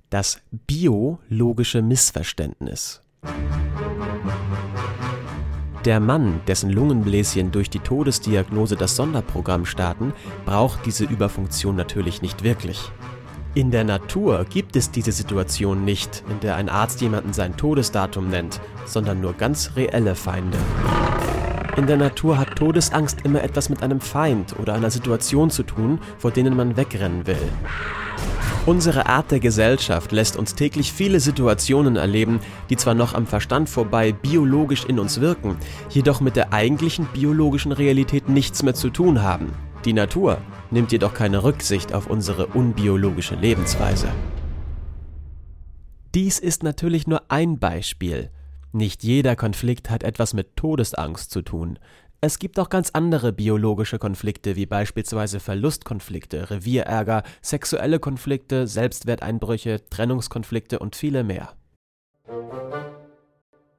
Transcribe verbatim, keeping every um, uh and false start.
Das biologische Missverständnis. Der Mann, dessen Lungenbläschen durch die Todesdiagnose das Sonderprogramm starten, braucht diese Überfunktion natürlich nicht wirklich. In der Natur gibt es diese Situation nicht, in der ein Arzt jemanden sein Todesdatum nennt, sondern nur ganz reelle Feinde. In der Natur hat Todesangst immer etwas mit einem Feind oder einer Situation zu tun, vor denen man wegrennen will. Unsere Art der Gesellschaft lässt uns täglich viele Situationen erleben, die zwar noch am Verstand vorbei biologisch in uns wirken, jedoch mit der eigentlichen biologischen Realität nichts mehr zu tun haben. Die Natur nimmt jedoch keine Rücksicht auf unsere unbiologische Lebensweise. Dies ist natürlich nur ein Beispiel. Nicht jeder Konflikt hat etwas mit Todesangst zu tun. Es gibt auch ganz andere biologische Konflikte, wie beispielsweise Verlustkonflikte, Revierärger, sexuelle Konflikte, Selbstwerteinbrüche, Trennungskonflikte und viele mehr.